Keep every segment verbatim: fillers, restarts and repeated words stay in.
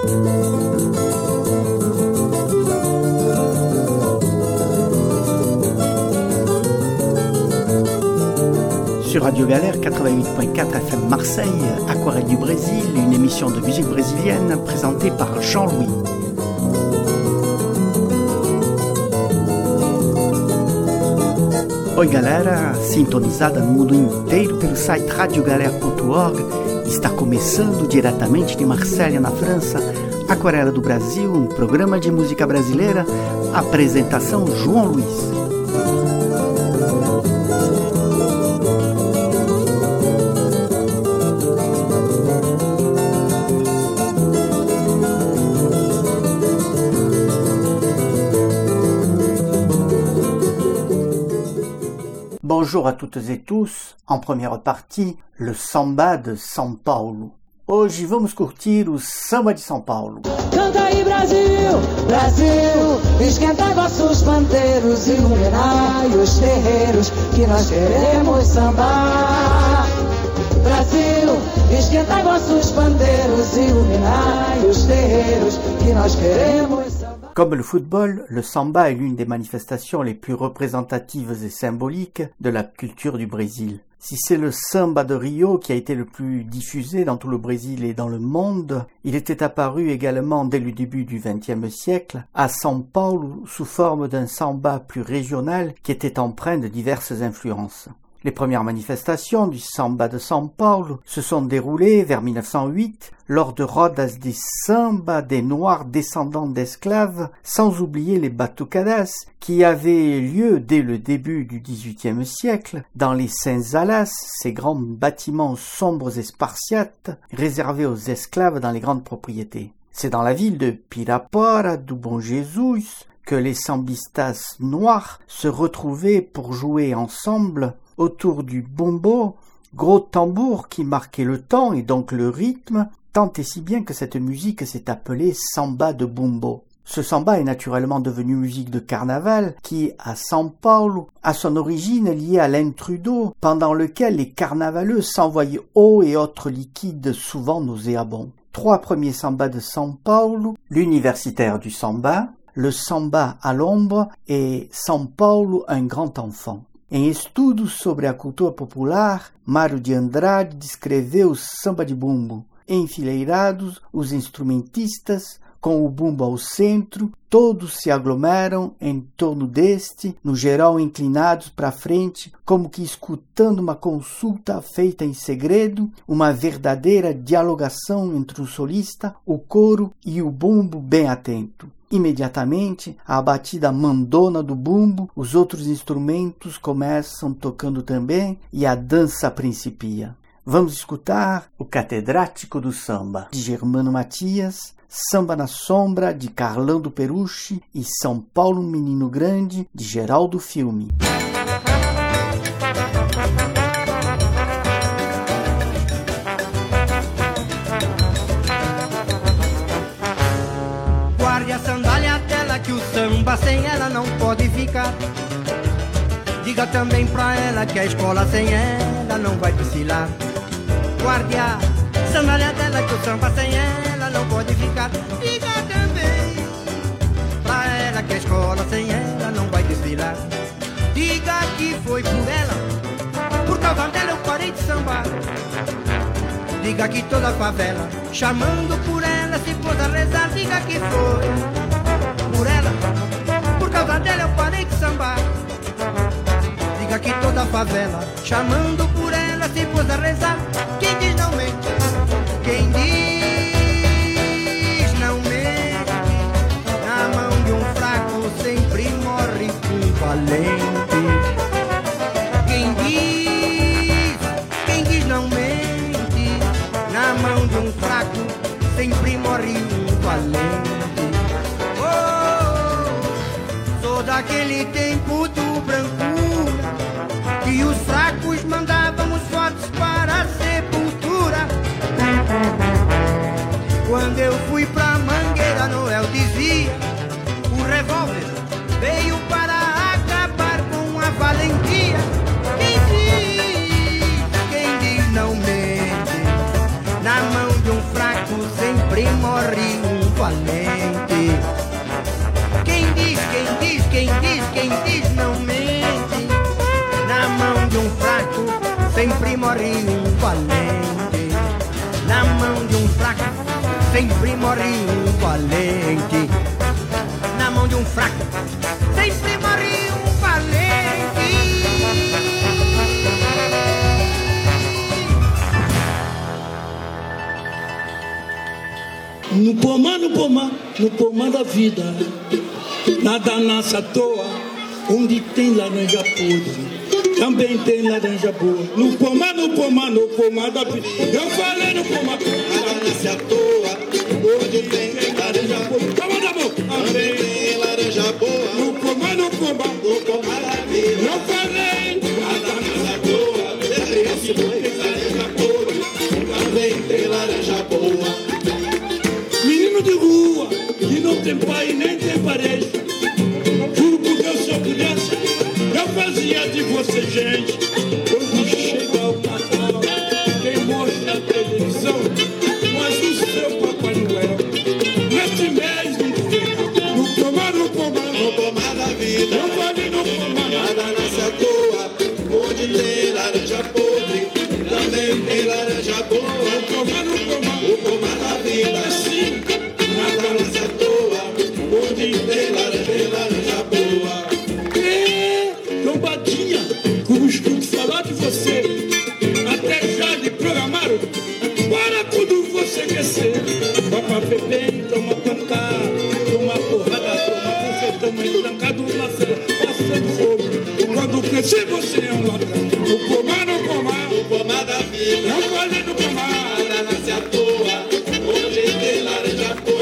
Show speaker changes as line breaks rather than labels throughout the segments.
Sur Radio Galère quatre-vingt-huit point quatre F M Marseille, Aquarelle du Brésil, une émission de musique brésilienne présentée par Jean-Louis. Oi galera, sintonizada no mundo inteiro pelo site radio galera ponto org, está começando diretamente de Marselha, na França, Aquarela do Brasil, um programa de música brasileira, apresentação João Luiz. Bonjour à toutes et tous, en première partie, le samba de São Paulo. Hoje vamos curtir o samba de São Paulo.
Canta aí Brasil, Brasil, esquenta vossos pandeiros, iluminai os terreiros, que nós queremos sambar. Brasil, esquenta vossos pandeiros, iluminai os terreiros, que nós queremos sambar.
Comme le football, le samba est l'une des manifestations les plus représentatives et symboliques de la culture du Brésil. Si c'est le samba de Rio qui a été le plus diffusé dans tout le Brésil et dans le monde, il était apparu également dès le début du vingtième siècle à São Paulo sous forme d'un samba plus régional qui était empreint de diverses influences. Les premières manifestations du samba de São Paulo se sont déroulées vers mille neuf cent huit lors de rodas de samba des Noirs descendants d'esclaves, sans oublier les batucadas qui avaient lieu dès le début du dix-huitième siècle dans les senzalas, ces grands bâtiments sombres et spartiates réservés aux esclaves dans les grandes propriétés. C'est dans la ville de Pirapora do Bom Jesus que les sambistas noirs se retrouvaient pour jouer ensemble autour du bumbo, gros tambour qui marquait le temps et donc le rythme, tant et si bien que cette musique s'est appelée samba de bumbo. Ce samba est naturellement devenu musique de carnaval qui, à São Paulo, a son origine liée à l'intrudo, pendant lequel les carnavaleux s'envoyaient eau et autres liquides souvent nauséabonds. Trois premiers sambas de São Paulo, l'universitaire du samba, le samba à l'ombre et São Paulo, un grand enfant. Em estudos sobre a cultura popular, Mário de Andrade descreveu o samba de bumbo. Enfileirados, os instrumentistas, com o bumbo ao centro, todos se aglomeram em torno deste, no geral inclinados para frente, como que escutando uma consulta feita em segredo, uma verdadeira dialogação entre o solista, o coro e o bumbo bem atento. Imediatamente, a batida mandona do bumbo, os outros instrumentos começam tocando também e a dança principia. Vamos escutar o Catedrático do Samba, de Germano Matias, Samba na Sombra, de Carlão do Peruche e São Paulo Menino Grande, de Geraldo Filme.
Guarde a sandália dela que o samba sem ela não pode ficar. Diga também pra ela que a escola sem ela não vai desfilar. Guarde a sandália dela que o samba sem ela não pode ficar. Diga também pra ela que a escola sem ela não vai desfilar. Diga que foi por ela, por causa dela eu parei de sambar. Diga que toda a favela, chamando por ela, se pôs a rezar. Diga que foi por ela, por causa dela eu parei de sambar. Diga que toda a favela, chamando por ela, se pôs a rezar. Quem diz não mente, quem diz não mente. Na mão de um fraco sempre morre um valente. Quem diz, quem diz não mente. Na mão de um fraco sempre morre um valente. Oh, sou daquele tempo do brancura, que os fracos mandavam os fortes para a sepultura. Quando eu fui pra Mangueira, Noel dizia, o revólver veio para acabar com a valentia. Quem diz, quem diz não mente. Na mão de um fraco sempre morre um valente. Quem diz, quem diz, quem diz, quem diz não mente. Na mão de um fraco sempre morre um valente. Na mão de um fraco sempre morre um valente. Na mão de um fraco sempre morre um valente.
No pomar, no pomar, no pomar da vida, nada nasce à toa, onde tem laranja podre, também tem laranja boa. No pomar, no pomar, no pomar da vida, eu falei no pomar, nada nasce à toa, onde tem laranja podre, calma da boca, também tem laranja boa. No pomar, no pomar, no pomar da vida, eu falei, nada nasce à toa, onde tem laranja podre, também tem laranja boa. Menino de rua, que não tem pai nem tem parede. Juro por Deus, se eu pudesse, eu fazia de você gente. Quando chega o Natal, quem mostra a televisão, mas o seu Papai Noel. Neste mês não tem, no pomar, no pomar, no pomar da vida. Eu falei no pomar, nada nasce à toa, onde tem laranja podre, também tem laranja boa. No pomar, no pomar, no pomar da vida. Sim. Nada nasce à toa, onde tem laranja, tem laranja boa. É, trombadinha, como escuto falar de você, até já lhe programaram para quando você crescer. Vai pra beber, toma cantar, toma porrada, toma confetão, estancado na feira, passando fogo. Quando crescer você é um ladrão. No pomar, no pomar, no pomar da vida. Não falei no pomar, nada nasce à toa, onde tem laranja boa.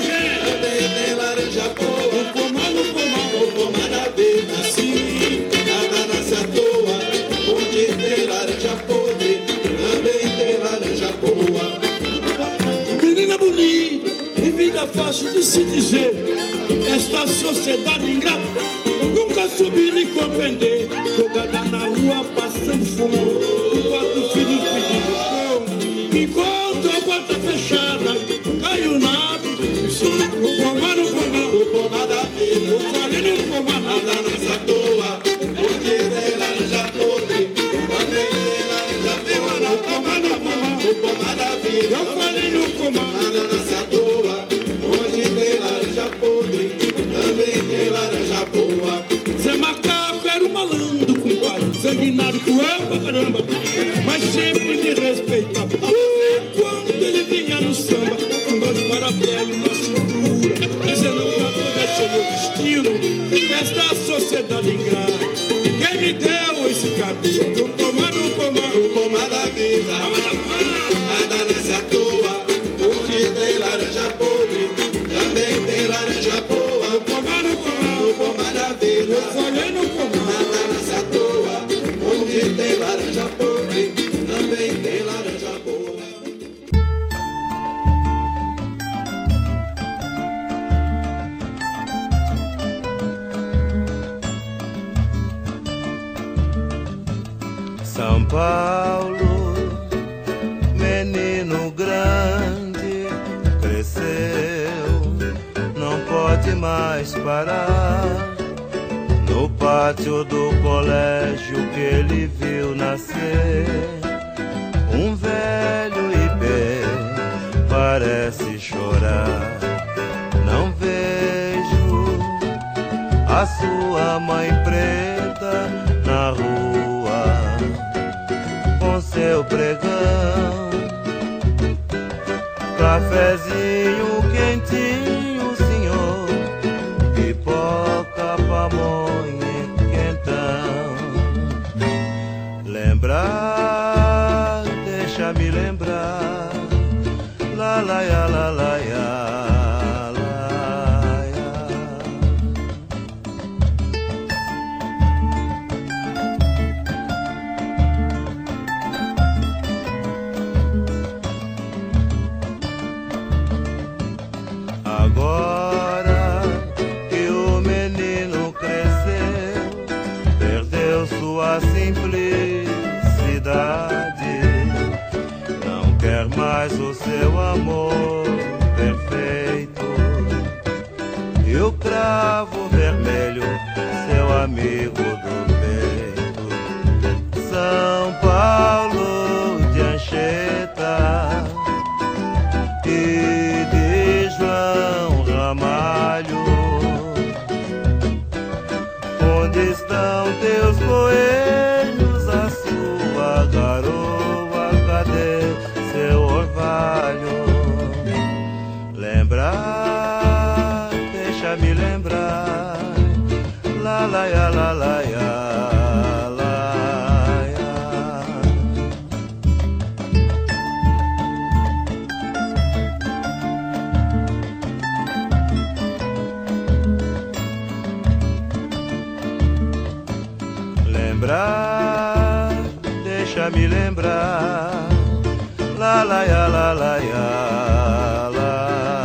Menina bonita e vida fácil de se dizer. Esta sociedade ingrata eu nunca soube lhe compreender. Jogada na rua passando fome, quatro filhos pedindo pão. Enquanto a porta fechada caiu na árvore. No pomar, no pomar, no pomar da vida. Eu falei no pomar, nada nasce à toa, onde tem laranja podre, também tem laranja boa. No pomar, no pomar, no pomar da vida. Eu falei no pomar, nada nasce à toa, onde tem laranja podre, também tem laranja boa. Zé Macaco era um malandro, compadre, sanguinário, cruel pra caramba, mas sempre me respeitava. Quando ele vinha no samba, com dois parabelos na cintura, dizendo que todo é seu destino, esta sociedade ingrata. Quem me deu esse cabelo? No pomar, no pomar, no pomar da vida. Nada nasce à toa, onde tem laranja podre, também tem laranja boa. No pomar, no pomar, no pomar da vida. Eu falei no pomar, nada nasce à toa, onde tem laranja podre, também tem laranja boa.
São Paulo, menino grande, cresceu, não pode mais parar. No pátio do colégio que ele viu nascer, um velho ipê parece chorar. Não vejo a sua mãe preta na rua com seu pregão, cafezinho quentinho, senhor, pipoca, pamonha, quentão. Lembrar, deixa-me lembrar, la la ya, la la ya. Agora que o menino cresceu, perdeu sua simplicidade, não quer mais o seu amor perfeito. lembrar, deixa-me lembrar, la la ya, la la ya, la ya. Lembrar, deixa-me lembrar, la la ya, la la ya, la ya.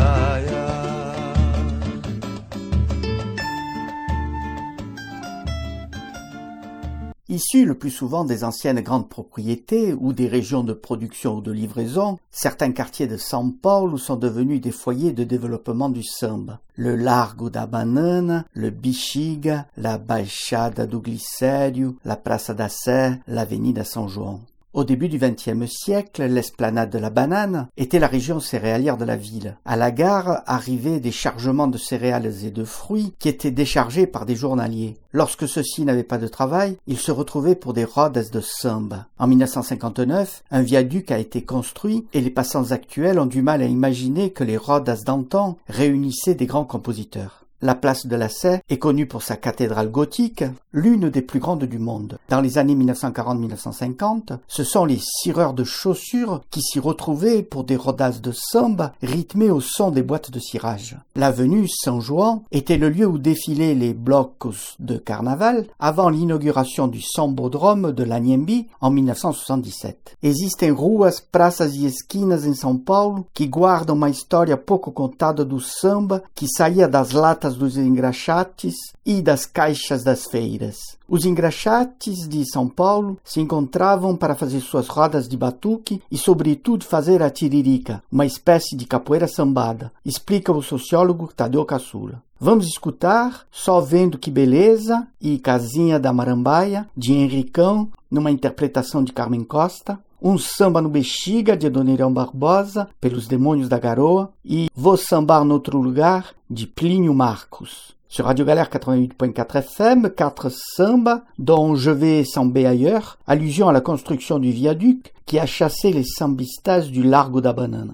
Issus le plus souvent des anciennes grandes propriétés ou des régions de production ou de livraison, certains quartiers de São Paulo sont devenus des foyers de développement du samba. Le Largo da Banana, le Bexiga, la Baixada do Glicério, la Praça da Sé, l'Avenida São João. Au début du vingtième siècle, l'esplanade de la Banane était la région céréalière de la ville. À la gare arrivaient des chargements de céréales et de fruits qui étaient déchargés par des journaliers. Lorsque ceux-ci n'avaient pas de travail, ils se retrouvaient pour des rodas de samba. En mille neuf cent cinquante-neuf, un viaduc a été construit et les passants actuels ont du mal à imaginer que les rodas d'antan réunissaient des grands compositeurs. La place de la Sé est connue pour sa cathédrale gothique, l'une des plus grandes du monde. Dans les années mille neuf cent quarante à mille neuf cent cinquante, ce sont les cireurs de chaussures qui s'y retrouvaient pour des rodas de samba rythmés au son des boîtes de cirage. L'avenue São João était le lieu où défilaient les blocos de carnaval avant l'inauguration du sambodrome de l'Anhembi en mille neuf cent soixante-dix-sept. Existem ruas, praças e esquinas em São Paulo que guardam uma história pouco contada do samba que saía das latas dos engraxates e das caixas das feiras. Os engraxates de São Paulo se encontravam para fazer suas rodas de batuque e, sobretudo, fazer a tiririca, uma espécie de capoeira sambada, explica o sociólogo Tadeu Caçula. Vamos escutar Só Vendo Que Beleza e Casinha da Marambaia, de Henricão, numa interpretação de Carmen Costa, Um Samba no Bexiga, de Adoniran Barbosa, pelos Demônios da Garoa, e Vou Sambar Noutro Lugar, de Plínio Marcos. Sur Radio Galère quatre-vingt-huit point quatre F M, quatre sambas, dont Je vais samber ailleurs, allusion à la construction du viaduc qui a chassé les sambistas du Largo da Banana.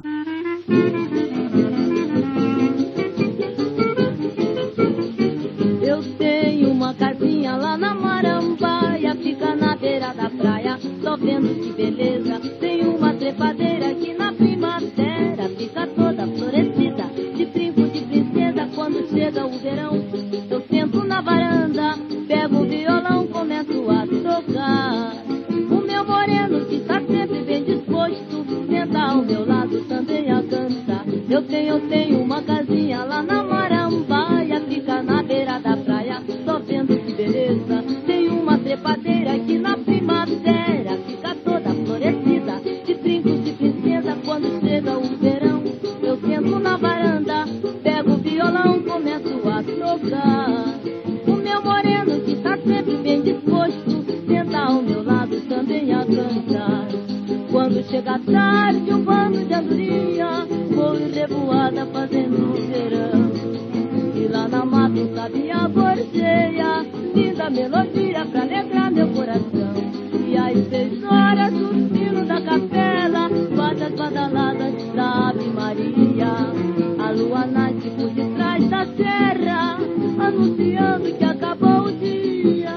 Eu tenho uma casinha lá na Marambaia, fica na beira da praia, só vendo que beleza. Tem uma trepadeira que na primavera fica toda florescida, de brinco de princesa. Quando chega o verão, eu sento na varanda, pego o violão, começo a tocar. O meu moreno que tá sempre bem disposto, senta ao meu lado também a cantar. Eu tenho, eu tenho uma casinha lá na Marambaia, fica na beira da praia, só vendo que beleza. Tem uma trepadeira que na primavera fica toda florescida, de brincos de princesa. Quando chega o verão, eu sento na varanda, pego o violão, começo a tocar. O meu moreno que tá sempre bem disposto, senta ao meu lado também a cantar. Quando chega a tarde, um bando de andorinha voa revoada fazendo verão. E lá na mata um sabia bordeia, linda melodia pra alegrar meu coração. E às seis horas o sino da capela bate as badaladas da Ave Maria. A lua nasce por detrás da serra, anunciando que acabou o dia.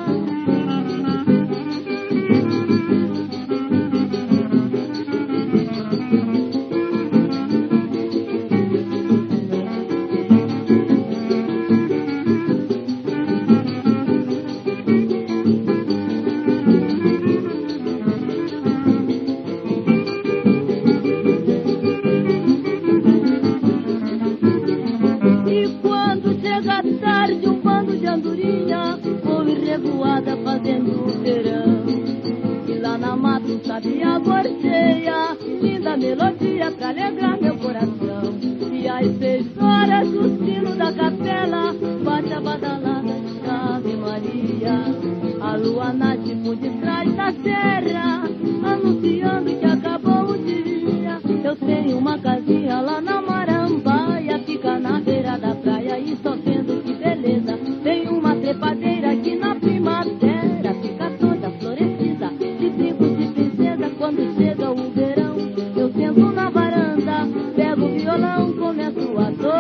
Fazendo verão. E lá na mata um sabia bordeia, linda melodia pra alegrar meu coração. E às seis horas o sino da capela bate a badalada da Ave Maria. A lua nasce por detrás da serra, anunciando que acabou o dia. Eu tenho uma casinha lá na Marambaia, fica na beira da praia e só vendo que beleza. Tem uma trepadeira que na primavera fica toda florescida, de brincos de princesa. Quando chega o verão, eu sento na varanda, pego o violão, começo a tocar.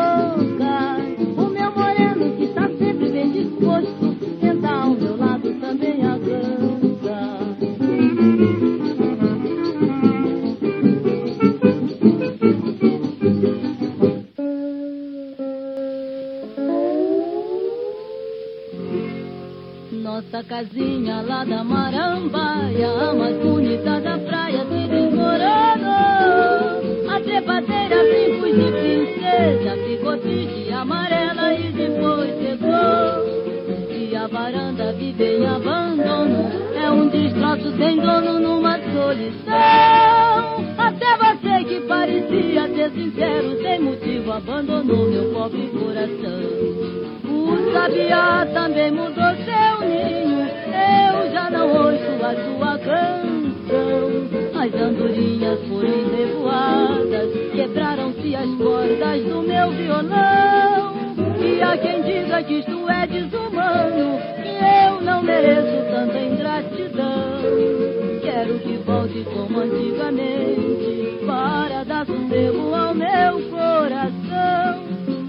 Nossa casinha lá da Marambaia, a mais bonita da praia, se desmoronou. A trepadeira, brincos de princesa, ficou triste, amarela e depois secou. E a varanda vive em abandono, é um destroço sem dono numa solidão. Até você que parecia ser sincero, sem motivo abandonou meu pobre coração. O sabiá também mudou seu ninho, eu já não ouço a sua canção. As andorinhas foram revoadas, quebraram-se as cordas do meu violão. E há quem diga que isto é desumano, que eu não mereço tanta ingratidão. Quero que volte como antigamente, para dar sossego ao meu coração.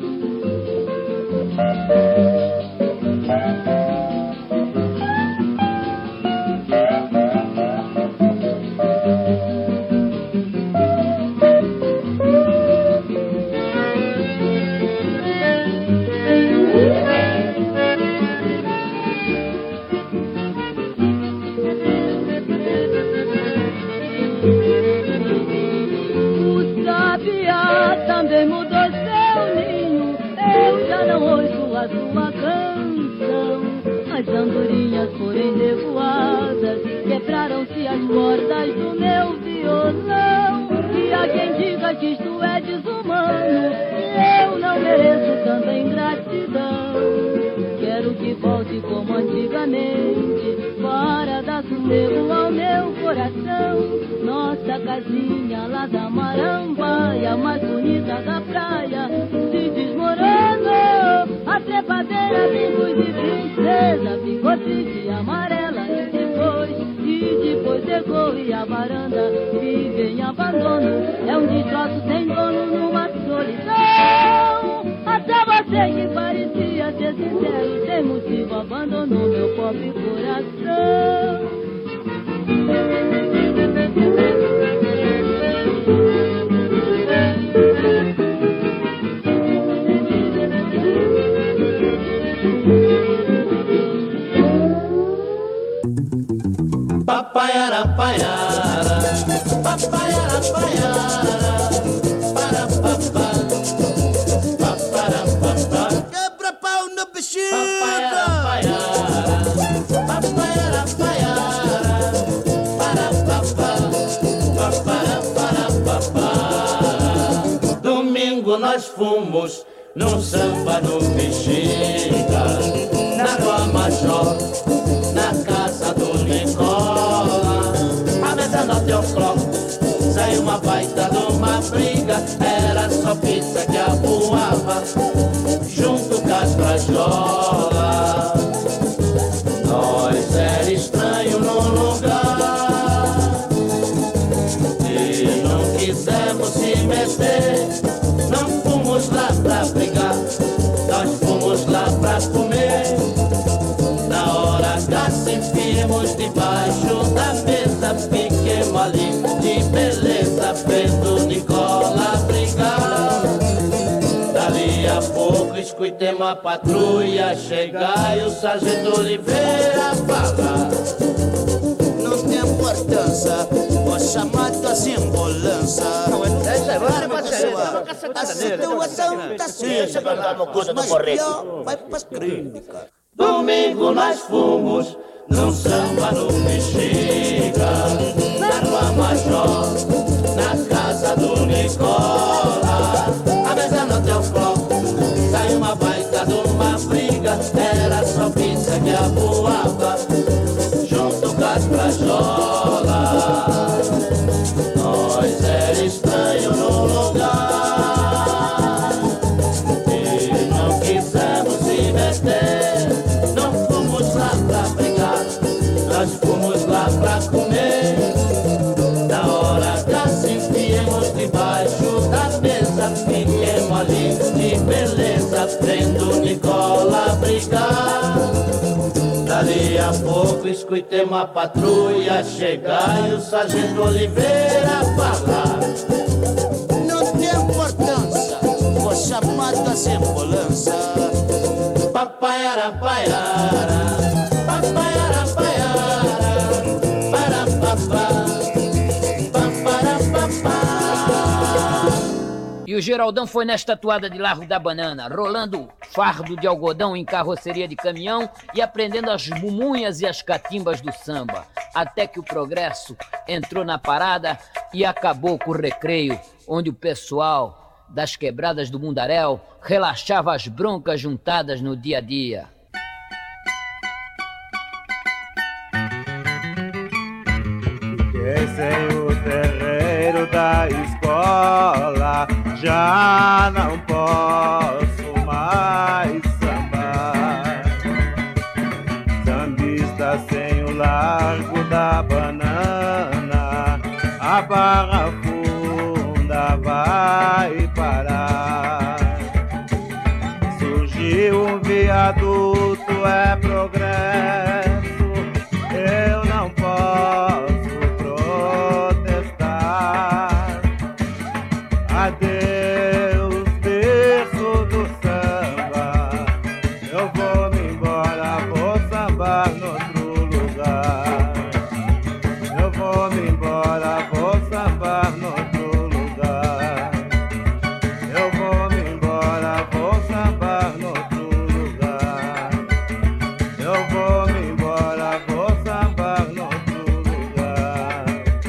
Também mudou seu ninho, eu já não ouço a sua canção. As andorinhas foram revoadas, quebraram-se as cordas do meu violão. E há quem diga que isto é desumano, e eu não mereço tanta ingratidão. Quero que volte como antigamente, para dar sossego ao meu coração. Nossa casinha lá da Marambaia, mais bonita da praia, se desmoronou. A trepadeira, brincos de princesa, ficou triste, amarela e depois, e depois secou. E a varanda vive em abandono, é um destroço sem dono numa solidão. Até você que parecia ser sincero, sem motivo abandonou meu pobre coração.
Papaiara, paiara, papaiara, paiara, para papá, papara papá. Quebra pau no bexiga. Papaiara, paiara, papaiara, paiara, para papá, papara para papá. Domingo nós fomos num samba no Bexiga, na Rua Major, na casa do Nicola. A mesa no teu floco, saiu uma baita de uma briga. Era só pizza que avoava, junto com as frajolas. Nós era estranho no lugar e não quisemos se meter. Não fomos lá pra brigar, nós fomos lá pra comer. Na hora H se enfiemos debaixo da mesa, fiquemos ali de beleza, vendo Nicola brigar. Dali a pouco escutemos a patrulha chegar e o sargento Oliveira falar. Não tem importância, vou chamar tua ambulância. A situação tá certa, mas pior vai pras clínicas. Domingo nós fomos num samba no Bexiga, na Rua Major, na casa do Nicola. A mesa no teu floco, saiu uma baita de uma briga. Era só pizza que avoava, junto com as frajolas. Nós era estranho no lugar e não quisemos se meter. Não fomos lá pra brigar, nós fomos lá pra comer. Na hora H se enfiemos debaixo da mesa, fiquemos ali de beleza, vendo Nicola brigar. Dali a pouco escutemos a patrulha chegar e o sargento Oliveira falar. Não tem importância, vou chamar das ambulâncias. Papaiara, paiara, papaiara.
o Geraldão foi nesta toada de Largo da Banana, rolando fardo de algodão em carroceria de caminhão e aprendendo as bumunhas e as catimbas do samba, até que o progresso entrou na parada e acabou com o recreio, onde o pessoal das quebradas do Mundaréu relaxava as broncas juntadas no dia a dia.
Fiquei sem o terreiro da escola, já não posso mais sambar. Sambista sem o Largo da Banana, a Barra Funda vai parar. Surgiu um viaduto, é progresso, eu não posso protestar. Adeus, berço do samba, eu vou me embora, vou sambar noutro lugar. Eu vou me embora, vou sambar noutro lugar. Eu vou me embora, vou sambar noutro lugar. Eu vou me embora, vou sambar noutro lugar.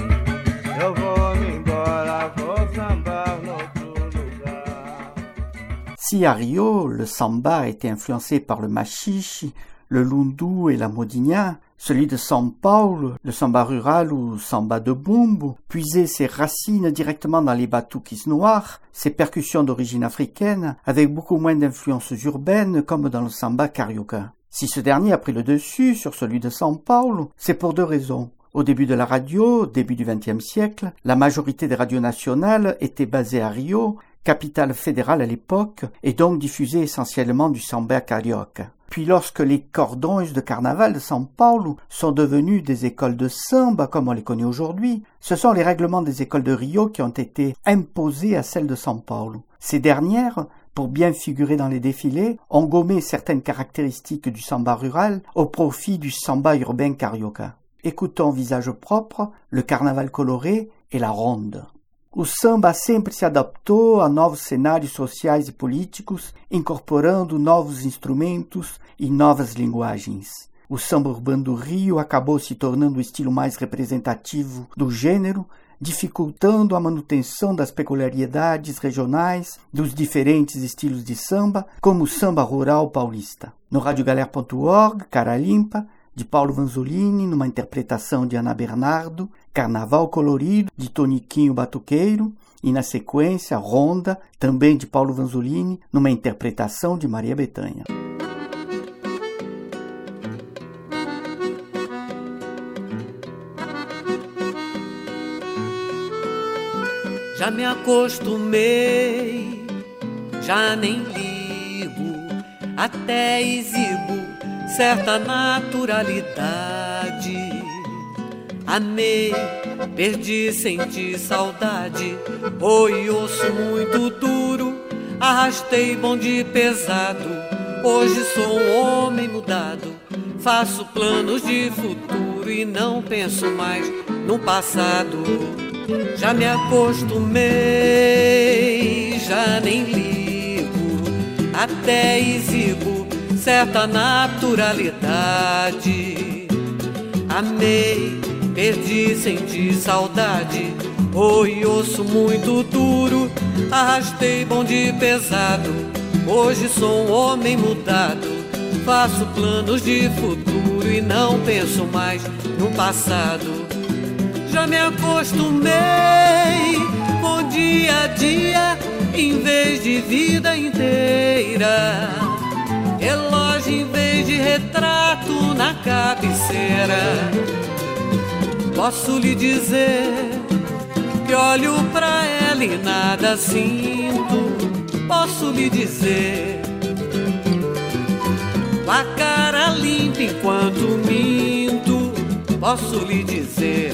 Eu vou me embora, vou sambar noutro lugar.
Si à Rio, le samba était influencé par le machiche, le lundu et la modinha, celui de São Paulo, le samba rural ou samba de bumbo, puisait ses racines directement dans les batuques noirs, ses percussions d'origine africaine, avec beaucoup moins d'influences urbaines comme dans le samba carioca. Si ce dernier a pris le dessus sur celui de São Paulo, c'est pour deux raisons. Au début de la radio, début du vingtième siècle, la majorité des radios nationales étaient basées à Rio, capitale fédérale à l'époque, et donc diffusait essentiellement du samba carioca. Puis lorsque les cordões de carnaval de São Paulo sont devenus des écoles de samba comme on les connaît aujourd'hui, ce sont les règlements des écoles de Rio qui ont été imposés à celles de São Paulo. Ces dernières, pour bien figurer dans les défilés, ont gommé certaines caractéristiques du samba rural au profit du samba urbain carioca. Écoutons Visage Propre, le carnaval coloré et la ronde. O samba sempre se adaptou a novos cenários sociais e políticos, incorporando novos instrumentos e novas linguagens. O samba urbano do Rio acabou se tornando o estilo mais representativo do gênero, dificultando a manutenção das peculiaridades regionais dos diferentes estilos de samba, como o samba rural paulista. No radiogalera ponto org, Cara Limpa, de Paulo Vanzolini, numa interpretação de Ana Bernardo, Carnaval Colorido, de Toniquinho Batuqueiro, e na sequência, Ronda, também de Paulo Vanzolini, numa interpretação de Maria Bethânia.
Já me acostumei, já nem ligo, até exibo certa naturalidade. Amei, perdi, senti saudade. Oi, osso muito duro, arrastei bonde pesado. Hoje sou um homem mudado, faço planos de futuro e não penso mais no passado. Já me acostumei, já nem ligo, até exibo certa naturalidade. Amei, perdi, senti saudade. Oi, osso muito duro, arrastei bonde pesado. Hoje sou um homem mudado, faço planos de futuro e não penso mais no passado. Já me acostumei com dia a dia em vez de vida inteira. Relógio em vez de retrato na cabeceira. Posso lhe dizer que olho pra ela e nada sinto. Posso lhe dizer com a cara limpa enquanto minto. Posso lhe dizer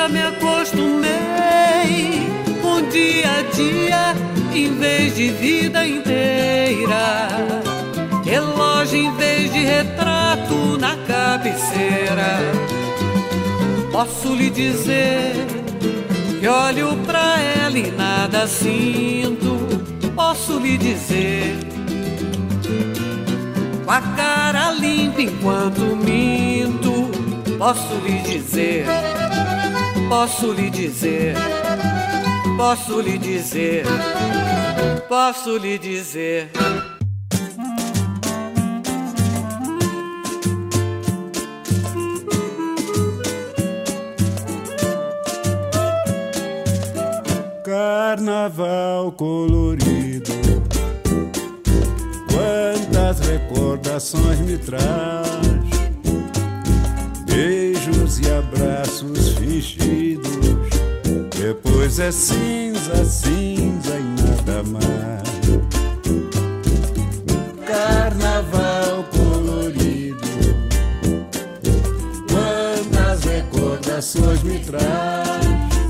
já me acostumei com dia a dia em vez de vida inteira, relógio em vez de retrato na cabeceira. Posso lhe dizer que olho pra ela e nada sinto. Posso lhe dizer com a cara limpa enquanto minto. Posso lhe dizer, posso lhe dizer, posso lhe dizer, posso lhe dizer.
Carnaval colorido, quantas recordações me traz, beijos e abraços fingidos, depois é cinza, cinza e nada mais. Carnaval colorido, quantas recordações me traz,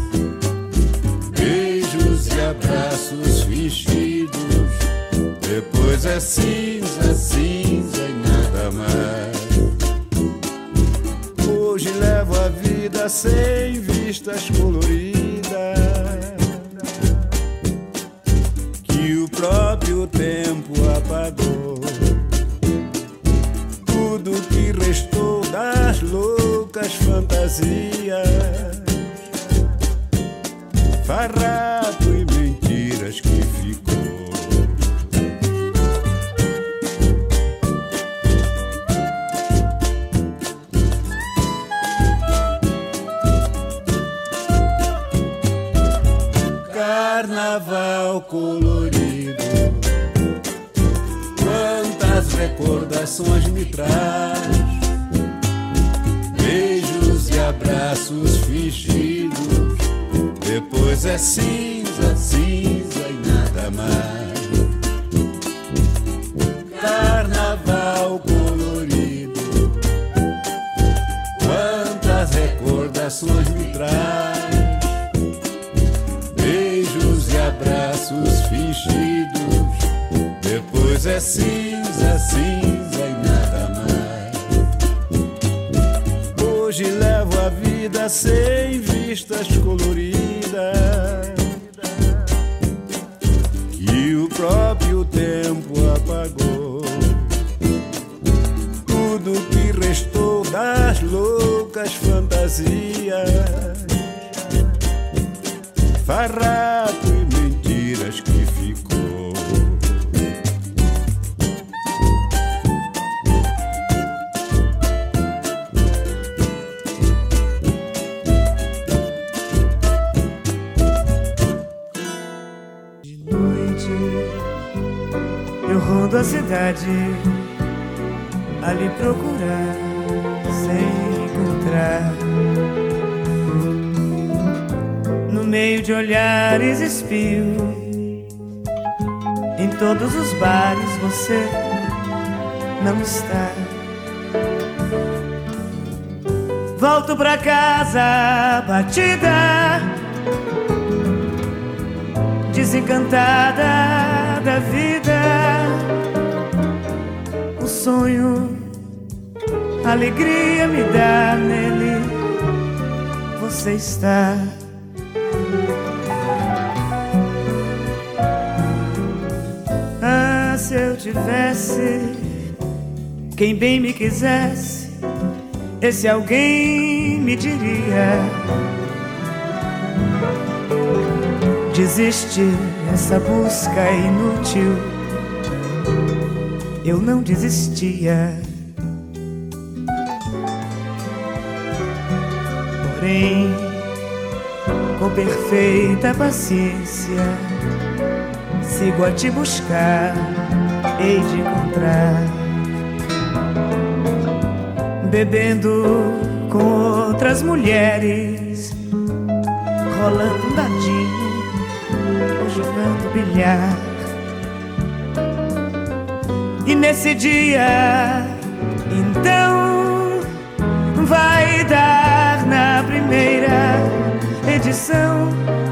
beijos e abraços fingidos, depois é cinza, cinza e nada mais. Hoje levo a vida sem vistas coloridas, que o próprio tempo apagou. Tudo que restou das loucas fantasias, farrapo e mentiras que ficou. Carnaval colorido, quantas recordações me traz, beijos e abraços fingidos, depois é cinza, cinza e nada mais. Carnaval colorido, quantas recordações me traz, beijos e abraços fingidos, depois é cinza, cinza e nada mais. Hoje levo a vida sem vistas coloridas, que o próprio tempo apagou. Tudo que restou das loucas fantasias, farrapo e mentiras que ficou.
De noite eu rondo a cidade a lhe procurar sem encontrar. No meio de olhares espio, em todos os bares você não está. Volto pra casa batida, desencantada da vida. O sonho, alegria me dá, nele você está. Ah, se eu tivesse quem bem me quisesse, esse alguém me diria: desiste, essa busca é inútil. Eu não desistia. Porém, com perfeita paciência, sigo a te buscar, hei de encontrar. Bebendo com outras mulheres, rolando um dadinho ou jogando bilhar. E nesse dia, então, vai dar na primeira tradição,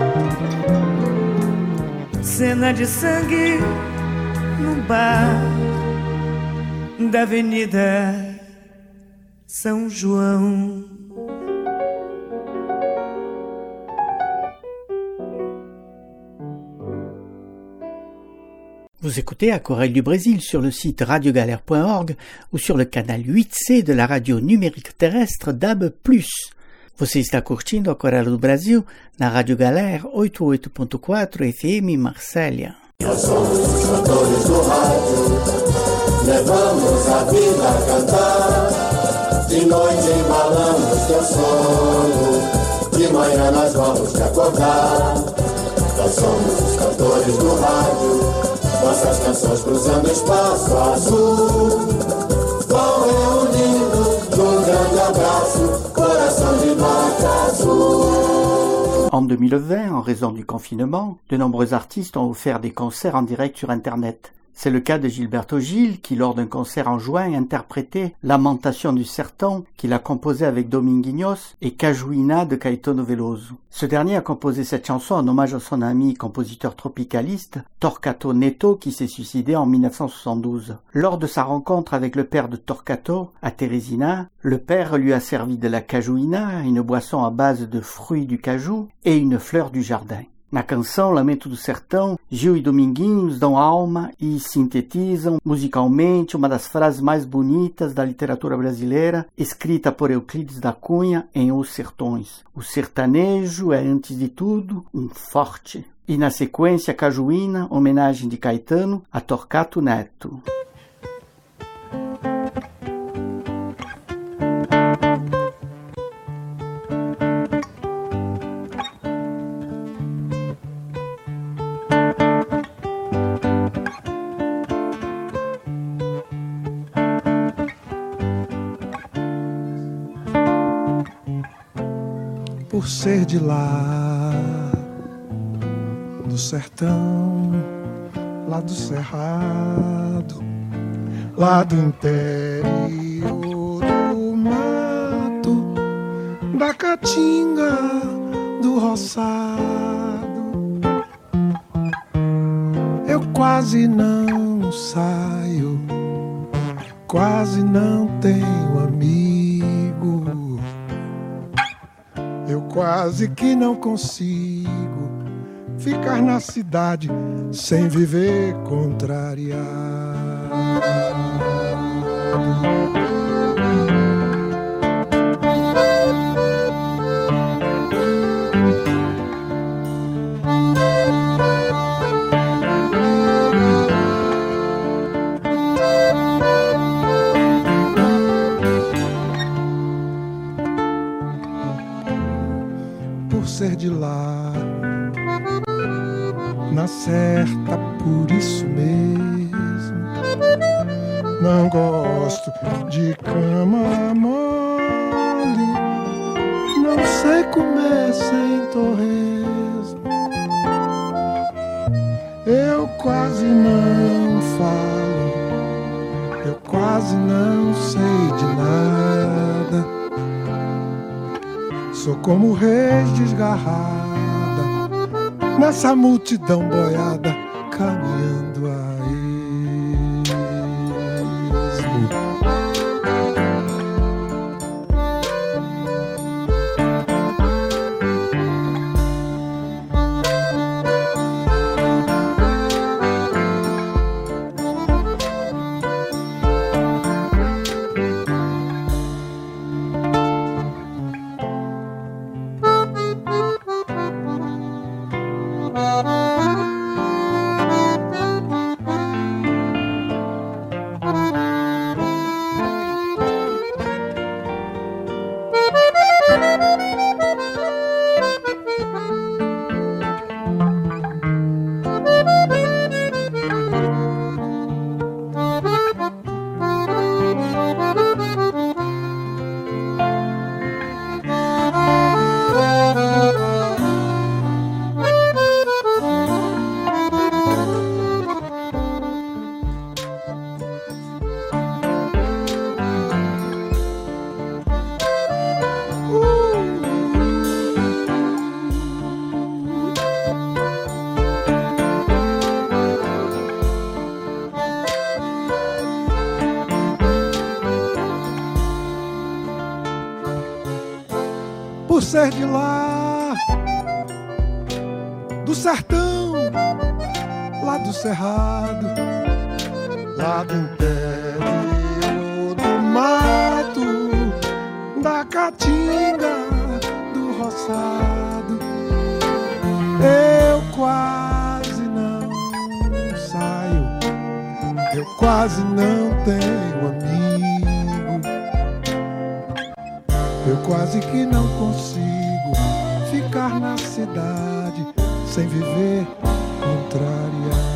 cena de sangue no bar da Avenida São João.
Vous écoutez Aquarelle du Brésil sur le site radiogalère point org ou sur le canal huit C de la radio numérique terrestre D A B plus. Você está curtindo Aquarela do Brasil na Rádio Galera oitenta e oito ponto quatro F M Marsella.
Nós somos os cantores do rádio, levamos a vida a cantar. De noite embalamos teu sono, de manhã nós vamos te acordar. Nós somos os cantores do rádio, nossas canções cruzando espaço azul, vão reunindo num grande abraço, coração de norte azul.
En deux mille vingt, en raison du confinement, de nombreux artistes ont offert des concerts en direct sur Internet. C'est le cas de Gilberto Gil qui, lors d'un concert en juin, interprétait Lamentation du Sertão qu'il a composé avec Dominguinhos et Cajuína de Caetano Veloso. Ce dernier a composé cette chanson en hommage à son ami compositeur tropicaliste Torquato Neto qui s'est suicidé en mille neuf cent soixante-douze. Lors de sa rencontre avec le père de Torquato à Teresina, le père lui a servi de la cajuína, une boisson à base de fruits du caju et une fleur du jardin. Na canção Lamento do Sertão, Gil e Dominguinhos dão alma e sintetizam musicalmente uma das frases mais bonitas da literatura brasileira, escrita por Euclides da Cunha em Os Sertões. O sertanejo é, antes de tudo, um forte. E na sequência, Cajuína, homenagem de Caetano a Torquato Neto.
Por ser de lá, do sertão, lá do cerrado, lá do interior do mato, da caatinga, do roçado, eu quase não saio, quase não tenho amigo. Eu quase que não consigo ficar na cidade sem viver contrariado. Ser de lá, na certa, por isso mesmo, não gosto de cama mole, não sei comer sem torresmo, eu quase não falo, eu quase não sei de nada. Sou como reis desgarrada nessa multidão boiada caminhando a esmo.
por ser de lá, do sertão, lá do cerrado, lá do interior do mato, da caatinga, do roçado. Eu quase não saio, eu quase não tenho amigo, eu quase que não consigo ficar na cidade sem viver contrariado.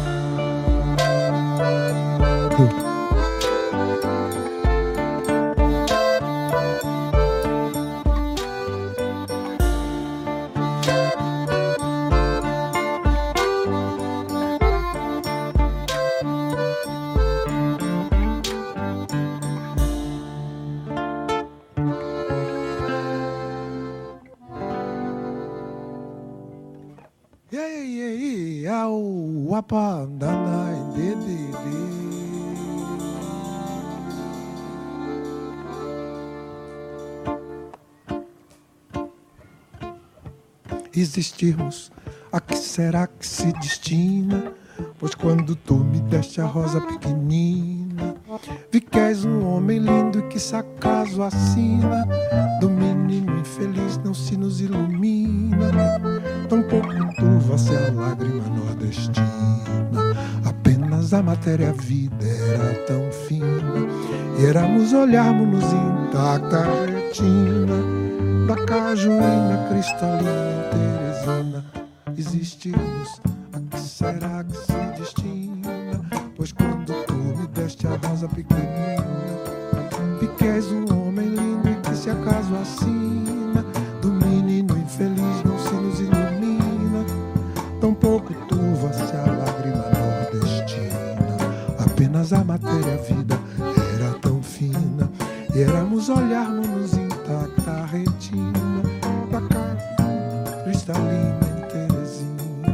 Existirmos, a que será que se destina? Pois quando tu me deste a rosa pequenina, vi que és um homem lindo e que se acaso assina do menino infeliz não se nos ilumina. Tampouco turva se a lágrima nordestina, apenas a matéria a vida era tão fina, e éramos olharmos-nos intacta a retina da cajuína cristalina Teresina. Existimos, a que será que se destina? Pois quando tu me deste a rosa pequenina, vi que és um homem lindo e que se acaso assina do menino infeliz não se nos ilumina. Tampouco turva-se a lágrima nordestina, apenas a matéria a vida era tão fina, e éramos olharmos-nos intacta a retina da cara cristalina em Teresina.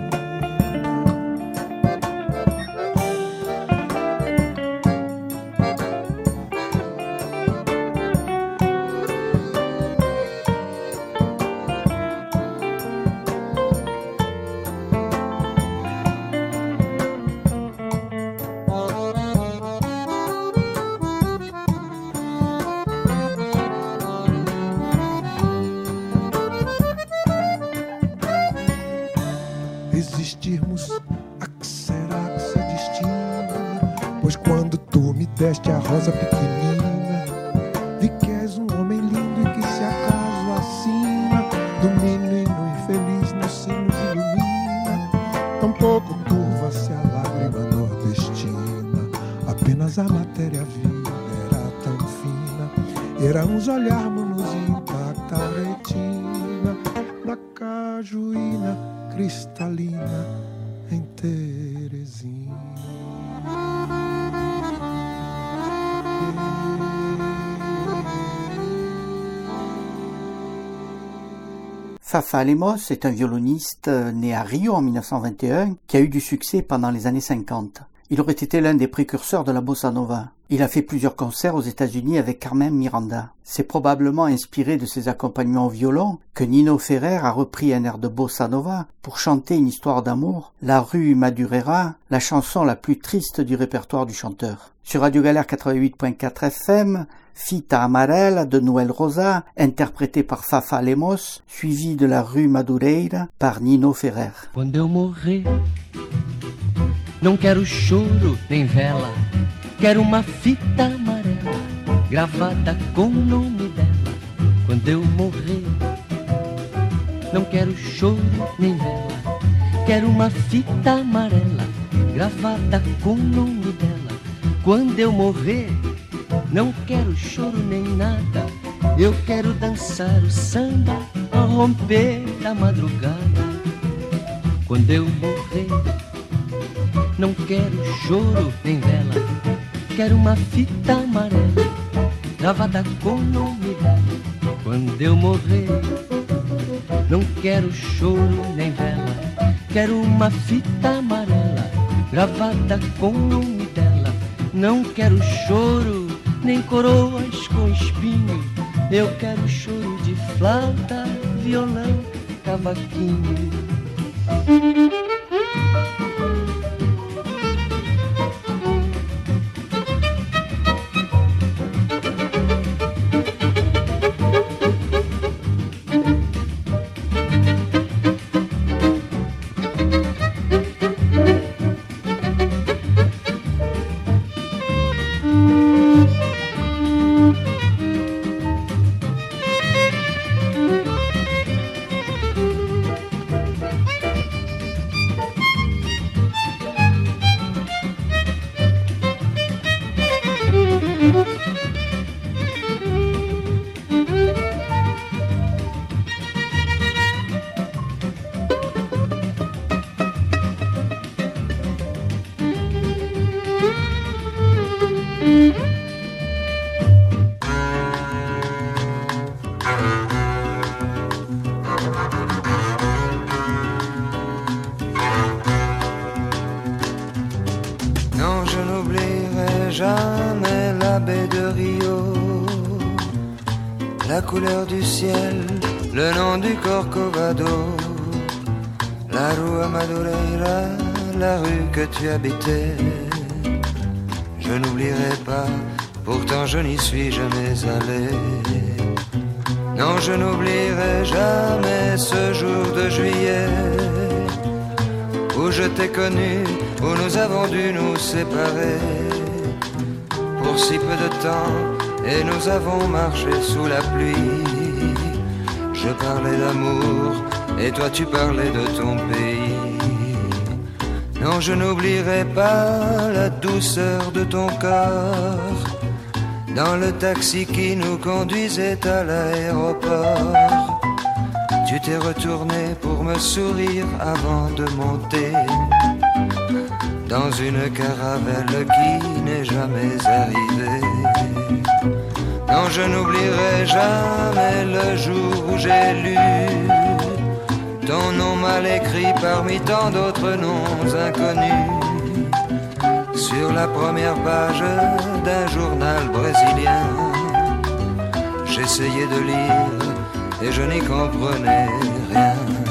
Existirmos, a que será que se destina? Pois quando tu me deste a rosa pequenina, vi que és um homem lindo e que se acaso assina do menino infeliz não se nos ilumina. Tampouco turva-se a lágrima nordestina, apenas a matéria a vida era tão fina, éramos olharmos-nos intacta a retina da cajuína cristalina em Teresina.
Fafa Lemos est un violoniste né à Rio en mille neuf cent vingt et un qui a eu du succès pendant les années cinquante. Il aurait été l'un des précurseurs de la bossa nova. Il a fait plusieurs concerts aux États-Unis avec Carmen Miranda. C'est probablement inspiré de ses accompagnements au violon que Nino Ferrer a repris un air de bossa nova pour chanter une histoire d'amour, La rue Madureira, la chanson la plus triste du répertoire du chanteur. Sur Radio Galère quatre-vingt-huit point quatre F M, Fita Amarela de Noel Rosa, interprété par Fafa Lemos, suivi de La rue Madureira par Nino Ferrer.
Quando eu morrer, não quero choro nem vela, quero uma fita amarela gravada com o nome dela. Quando eu morrer, não quero choro nem vela, quero uma fita amarela gravada com o nome dela. Quando eu morrer, não quero choro nem nada, eu quero dançar o samba ao romper da madrugada. Quando eu morrer, não quero choro nem vela, quero uma fita amarela gravada com o nome dela. Quando eu morrer, não quero choro nem vela, quero uma fita amarela gravada com o nome dela. Não quero choro nem coroas com espinho, Eu quero choro de flauta, violão, cavaquinho.
Jamais la baie de Rio, la couleur du ciel, le nom du Corcovado, la rue Madureira, la rue que tu habitais. Je n'oublierai pas, pourtant je n'y suis jamais allé. Non, je n'oublierai jamais ce jour de juillet où je t'ai connu, où nous avons dû nous séparer pour si peu de temps, et nous avons marché sous la pluie. Je parlais d'amour, et toi tu parlais de ton pays. Non, je n'oublierai pas la douceur de ton corps dans le taxi qui nous conduisait à l'aéroport. Tu t'es retourné pour me sourire avant de monter dans une caravelle qui n'est jamais arrivée. Non, je n'oublierai jamais le jour où j'ai lu ton nom mal écrit parmi tant d'autres noms inconnus sur la première page d'un journal brésilien. J'essayais de lire et je n'y comprenais rien.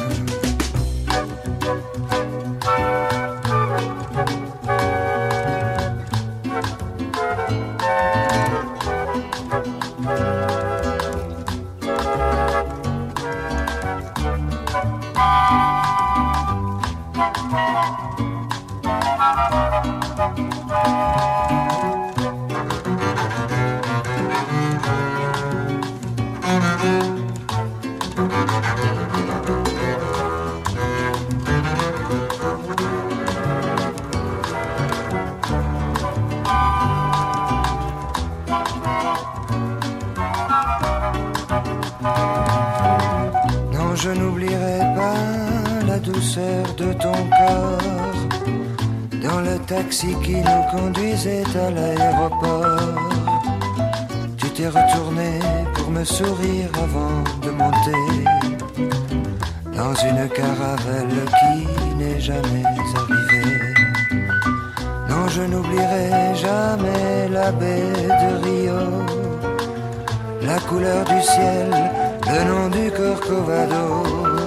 Non, je n'oublierai pas la douceur de ton corps dans le taxi qui nous conduisait à l'aéroport. Tu t'es retourné pour me sourire avant de monter dans une caravelle qui n'est jamais arrivée. Non, je n'oublierai jamais la baie de Rio, la couleur du ciel, le nom du Corcovado,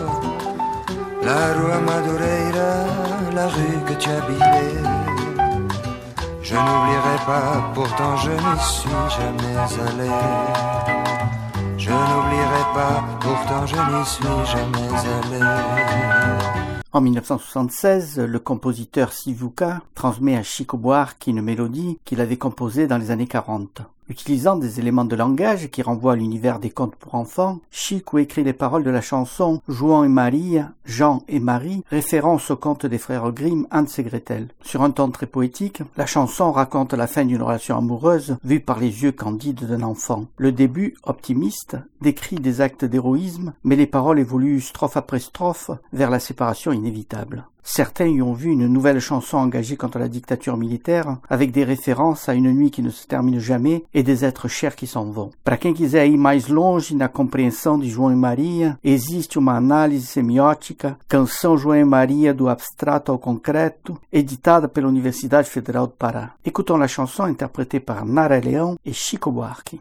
la rue Madureira, la rue que tu habitais. Je n'oublierai pas, pourtant je n'y suis jamais allé. Je n'oublierai pas, pourtant je n'y suis jamais allé.
En mille neuf cent soixante-seize, le compositeur Sivuca transmet à Chico Buarque une mélodie qu'il avait composée dans les années quarante. Utilisant des éléments de langage qui renvoient à l'univers des contes pour enfants, Chico écrit les paroles de la chanson João et Maria, Jean et Marie, référence au conte des frères Grimm, Hans et Gretel. Sur un ton très poétique, la chanson raconte la fin d'une relation amoureuse vue par les yeux candides d'un enfant. Le début, optimiste, décrit des actes d'héroïsme, mais les paroles évoluent strophe après strophe vers la séparation inévitable. Certains y ont vu une nouvelle chanson engagée contre la dictature militaire, avec des références à une nuit qui ne se termine jamais et des êtres chers qui s'en vão. Para quem quiser ir mais longe na compreensão de João e Maria, existe uma análise semiótica, Canção João e Maria do abstrato ao concreto, editada pela Universidade Federal do Pará. Écoutons la chanson interprétée par Nara Leão et Chico Buarque.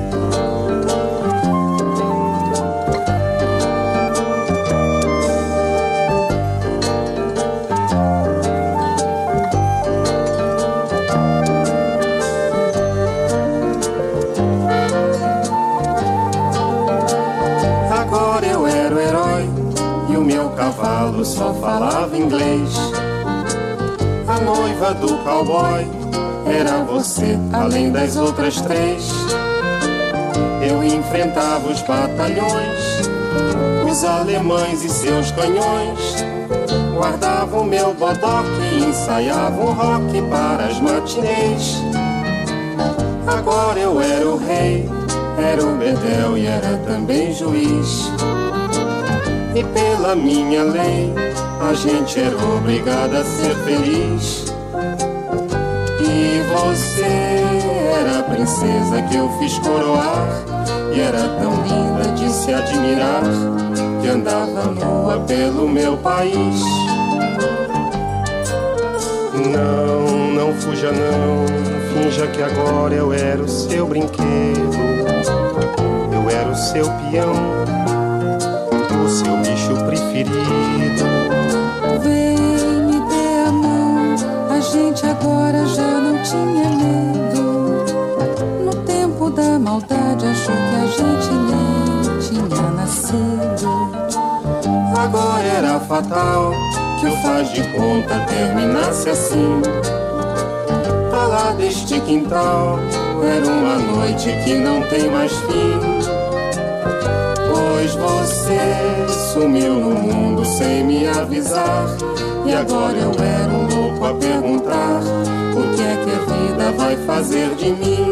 Cavalo só falava inglês. A noiva do cowboy era você, além das outras três. Eu enfrentava os batalhões, os alemães e seus canhões. Guardava o meu bodoque e ensaiava o rock para as matinês. Agora eu era o rei, era o bedel e era também juiz. E pela minha lei, a gente era obrigada a ser feliz. E você era a princesa que eu fiz coroar, e era tão linda de se admirar, que andava nua pelo meu país. Não, não fuja não, finja que agora eu era o seu brinquedo. Eu era o seu peão, o seu bicho preferido.
Vem, me dê a mão, a gente agora já não tinha medo. No tempo da maldade achou que a gente nem tinha nascido.
Agora era fatal que o faz de conta terminasse assim. Pra lá deste quintal era uma noite que não tem mais fim. Pois você sumiu no mundo sem me avisar, e agora eu era um louco a perguntar o que é que a vida vai fazer de mim.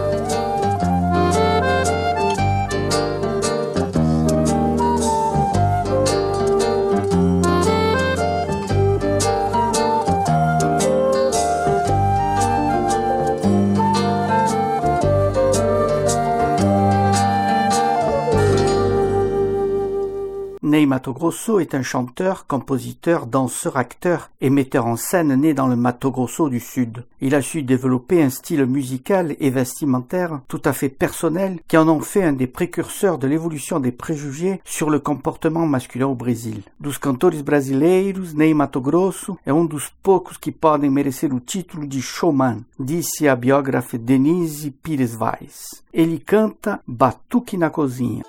Ney Matogrosso est un chanteur, compositeur, danseur, acteur et metteur en scène né dans le Mato Grosso du Sud. Il a su développer un style musical et vestimentaire tout à fait personnel qui en ont fait un des précurseurs de l'évolution des préjugés sur le comportement masculin au Brésil. Dos cantores brasileiros, Ney Matogrosso é um dos poucos que podem merecer o título de showman, disse a biógrafa Denise Pires Vaz. Ele canta Batuque na Cozinha.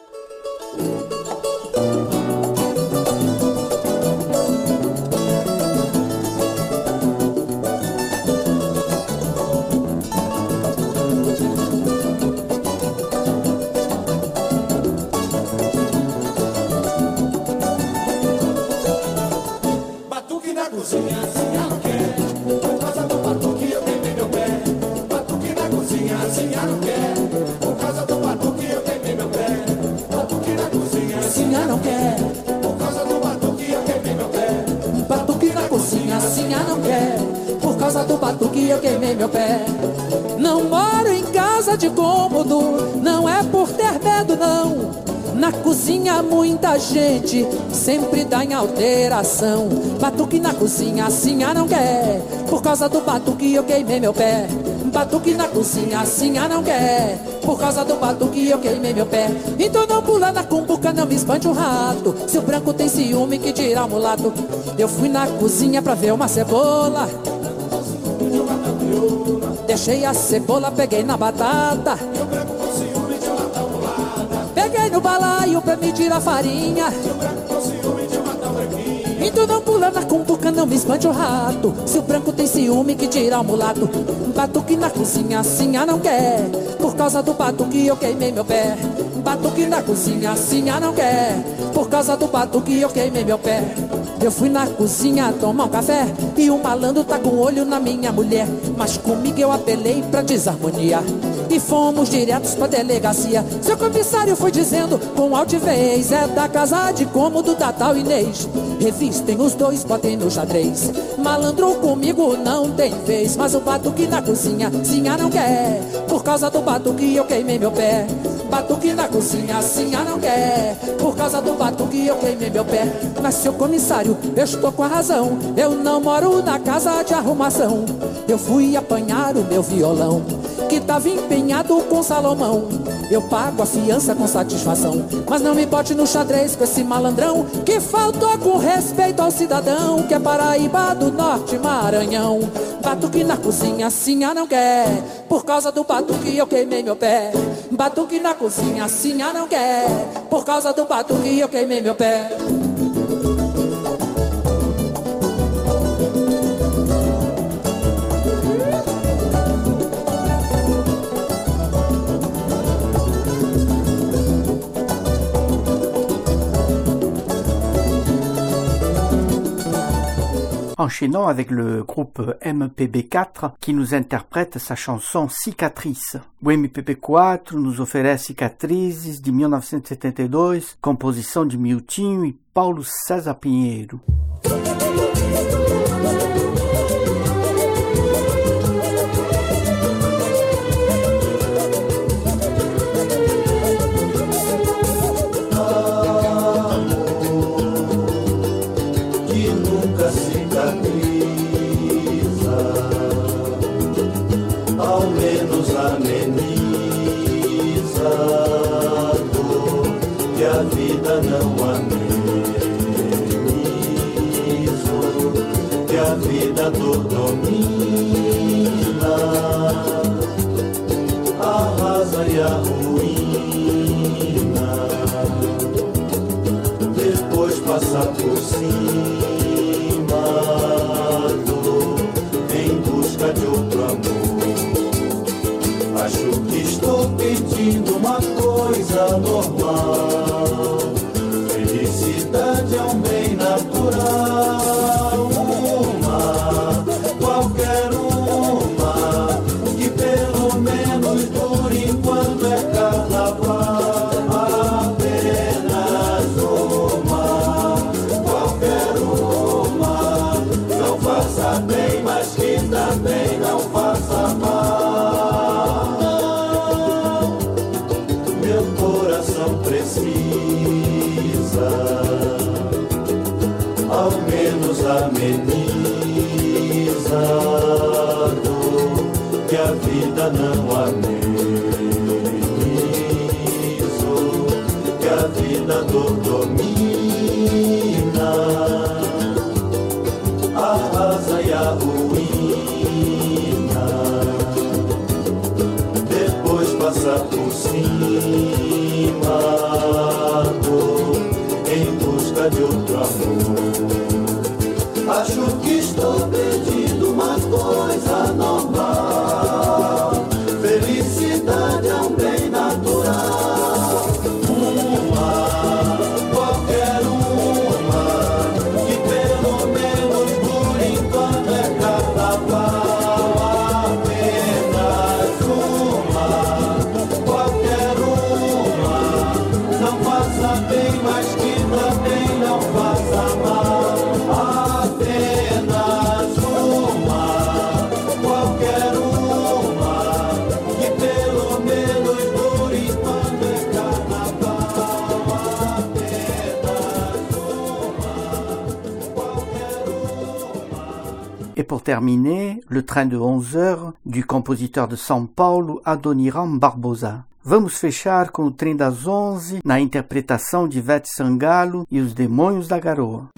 Do batuque eu queimei meu pé. Não moro em casa de cômodo, não é por ter medo não. Na cozinha muita gente sempre dá em alteração. Batuque na cozinha, assim a não quer. Por causa do batuque eu queimei meu pé. Batuque na cozinha, assim a não quer. Por causa do batuque eu queimei meu pé. Então não pula na cumbuca, não me espante o rato. Se o branco tem ciúme, que dirá o mulato. Eu fui na cozinha pra ver uma cebola. Deixei a cebola, peguei na batata. Peguei no balaio pra medir a farinha. Então não pula na cumbuca, não me espante o rato. Se o branco tem ciúme, que tira o mulato. Batuque na cozinha, assim a não quer. Por causa do batuque eu queimei meu pé. Batuque na cozinha, assim a não quer. Por causa do batuque eu queimei meu pé. Eu fui na cozinha tomar um café e o malandro tá com olho na minha mulher. Mas comigo eu apelei pra desarmonia. e fomos diretos pra delegacia. Seu comissário foi dizendo com altivez: é da casa de cômodo da tal Inês. Revistem os dois, botem no xadrez. Malandro comigo não tem vez, mas o batuque na cozinha, sinha não quer. Por causa do batuque eu queimei meu pé. Batuque na cozinha, sinha não quer. Por causa do batuque eu queimei meu pé. Mas seu comissário, eu estou com a razão. Eu não moro na casa de arrumação. Eu fui apanhar o meu violão, que tava empenhado com Salomão. Eu pago a fiança com satisfação, mas não me bote no xadrez com esse malandrão, que faltou com respeito ao cidadão, que é Paraíba do Norte, Maranhão. Batuque na cozinha, sinha não quer. Por causa do batuque eu queimei meu pé. Batuque na cozinha, sinha não quer. Por causa do batuque eu queimei meu pé.
Enchaînons avec le groupe M P B quatre qui nous interprète sa chanson Cicatrice. O M P B quatro nos oferece Cicatrizes de mil novecentos e setenta e dois, composição de Miltinho e Paulo César Pinheiro.
A vida não amenizo, que a vida dor domina, arrasa e arruína, depois passa por cima do, em busca de outro amor. Acho que estou pedindo uma coisa normal. Felicidade é um bem natural, uma, qualquer uma, que pelo menos por enquanto é carnaval. Apenas uma, qualquer uma, não faça bem, mas que também não faça mal. Meu coração precisa, ao menos ameniza a dor, que a vida não amenizo, que a vida dor domina, arrasa e arruína, depois passa por cima do, em busca de outro amor. Acho que estou pedindo uma coisa normal. Felicidade é um bem natural. Uma, qualquer uma, que pelo menos por enquanto é carnaval. Apenas uma, qualquer uma, não faça bem, mas que também não faça mal. Apenas uma, qualquer uma, que pelo menos por enquanto é carnaval. Apenas uma, qualquer uma.
Et pour terminer, le train de onze heures du compositeur de São Paulo, Adoniran Barbosa. Vamos fechar com o Trem das Onze, na interpretação de Ivete Sangalo e os Demônios da Garoa.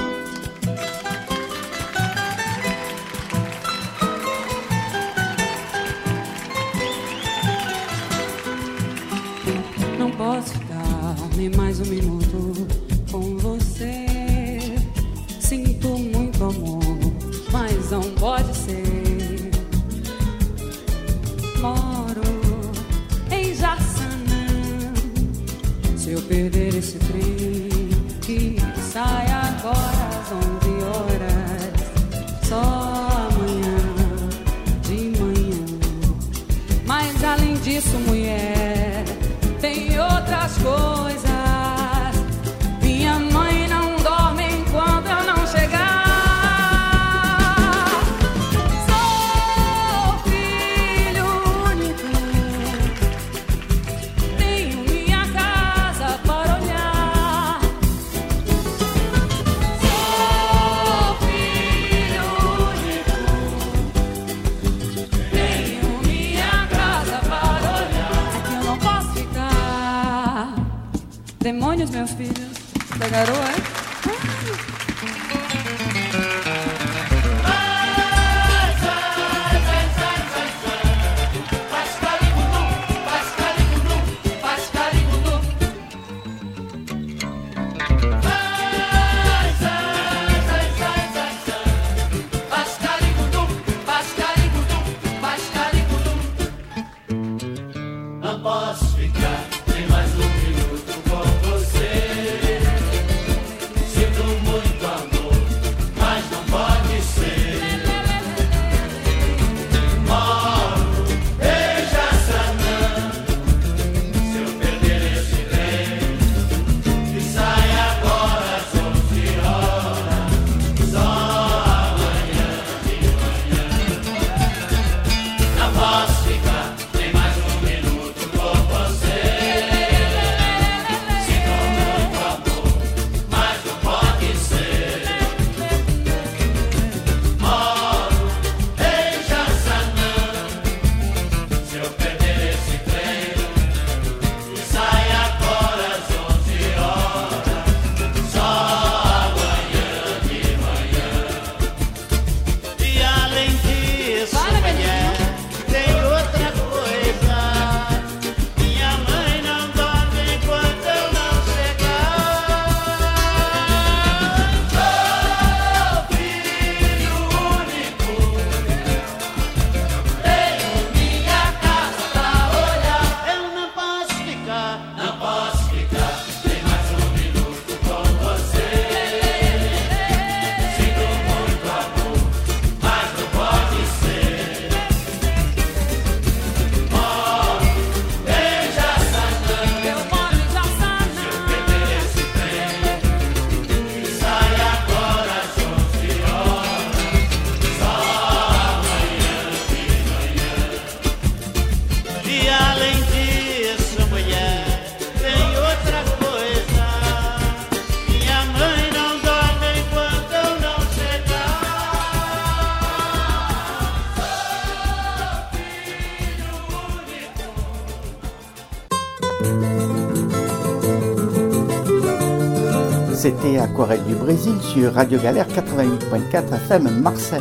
Não posso ficar nem mais um minuto com você. Sinto muito amor, mas não pode ser. Moro em Jaçanã. Se eu perder esse trem que sai agora às onze horas, só amanhã de manhã. Mas além disso demônios, meu filho? Da garoa, é?
C'était Aquarelle du Brésil sur Radio Galère quatre-vingt-huit virgule quatre F M Marseille.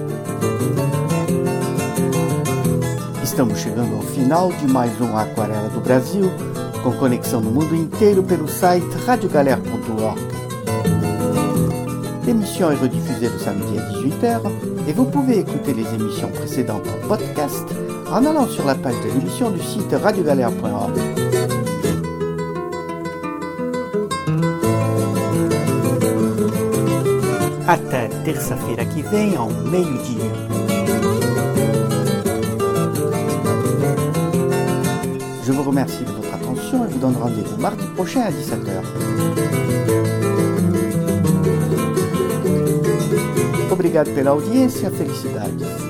Estamos chegando ao final de mais um Aquarela do Brasil, com conexão no mundo inteiro pelo site radio galère ponto org. L'émission est rediffusée le samedi à dix-huit heures et vous pouvez écouter les émissions précédentes en podcast en allant sur la page de l'émission du site radio galère ponto org. Até terça-feira que vem, ao meio-dia. Je vous remercie de votre attention et vous donne rendez-vous mardi prochain à dix-sept heures. Obrigado pela audiência, felicidades.